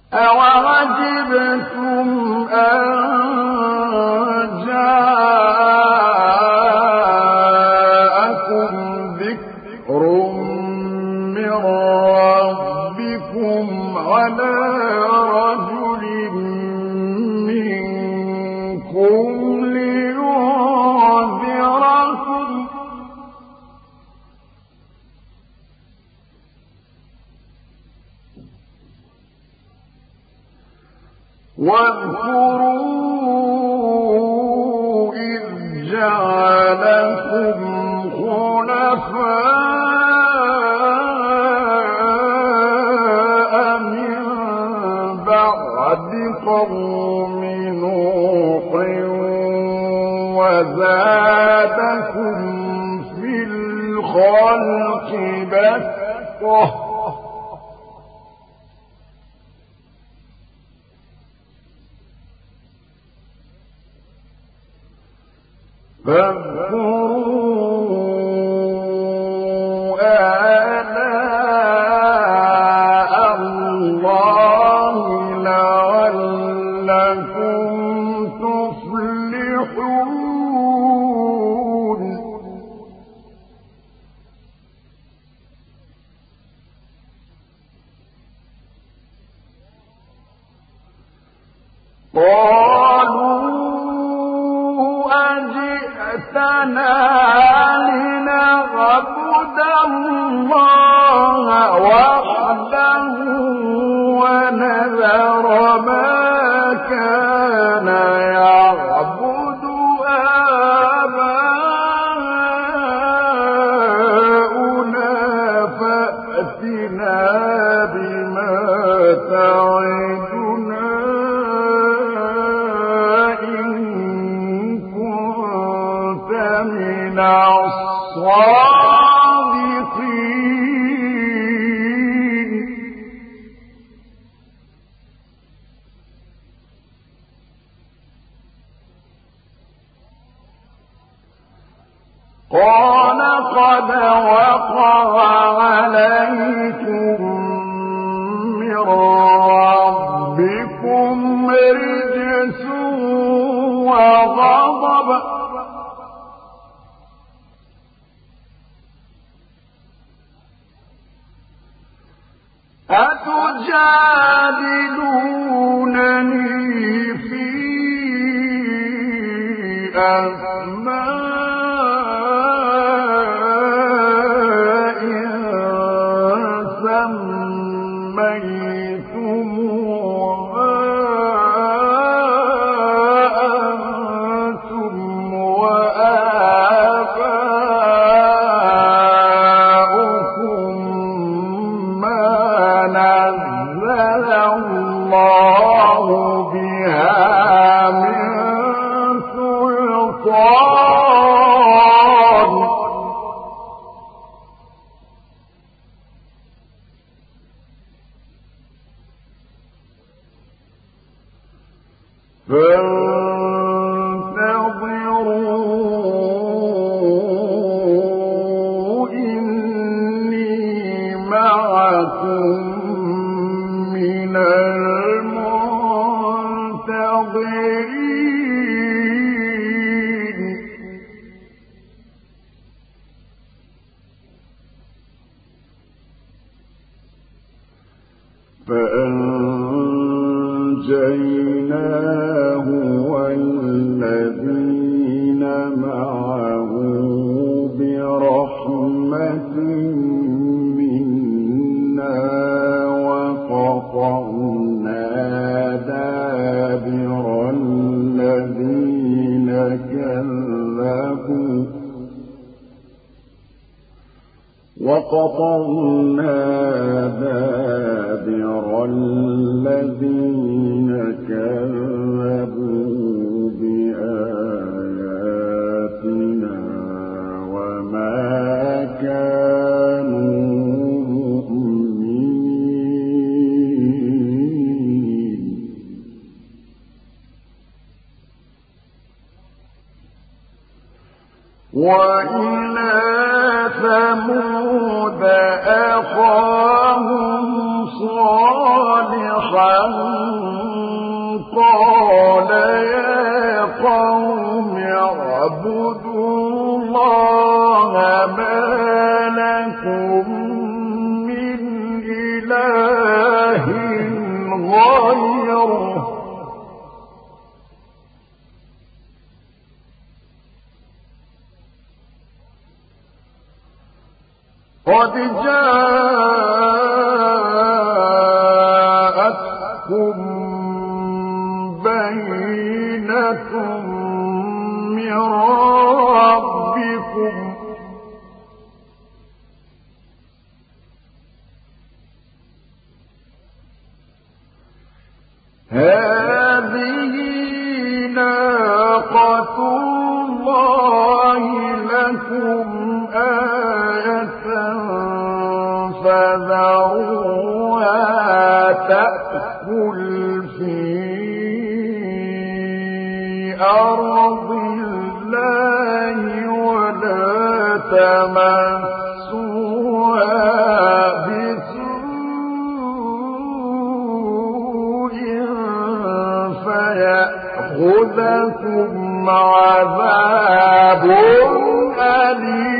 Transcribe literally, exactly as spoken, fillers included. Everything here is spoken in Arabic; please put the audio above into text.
أَوَعَجِبْتُمْ أَن جَاءَكُمْ ذِكْرٌ مِّن رَّبِّكُمْ عَلَىٰ رَجُلٍ مِّنكُمْ لِيُنذِرَكُمْ ۚ واذكروا إذ جعلكم خلفاء من بعد قوم نوح وزادكم في الخلق بسطة فاذكروا آلاء الله لعلكم تفلحون قالوا أجئتنا لنعبد الله وحده ونذر ما كان يعبد آباؤنا فأتنا بما تعدنا من الصادقين قال قد وقع عليكم من ربكم رجس وغضب أتجادلونني في أسماء سميتموها أنتم وآباؤكم ما نزل الله بها من سلطان فانتظروا إني معكم من المنتظرين فأنجيناه والذين معه برحمة منا وقطعنا دابر الذين كذبوا وقطعنا دابر الذين كذبوا بآياتنا وما كانوا مؤمنين وإلى ثمود أخاهم صالحا قد جاءتكم بينة من ربكم هذه ناقة الله لكم آية فذروها تأكل في أرض الله ولا تمسوها بسوء فيأخذكم عذاب أليم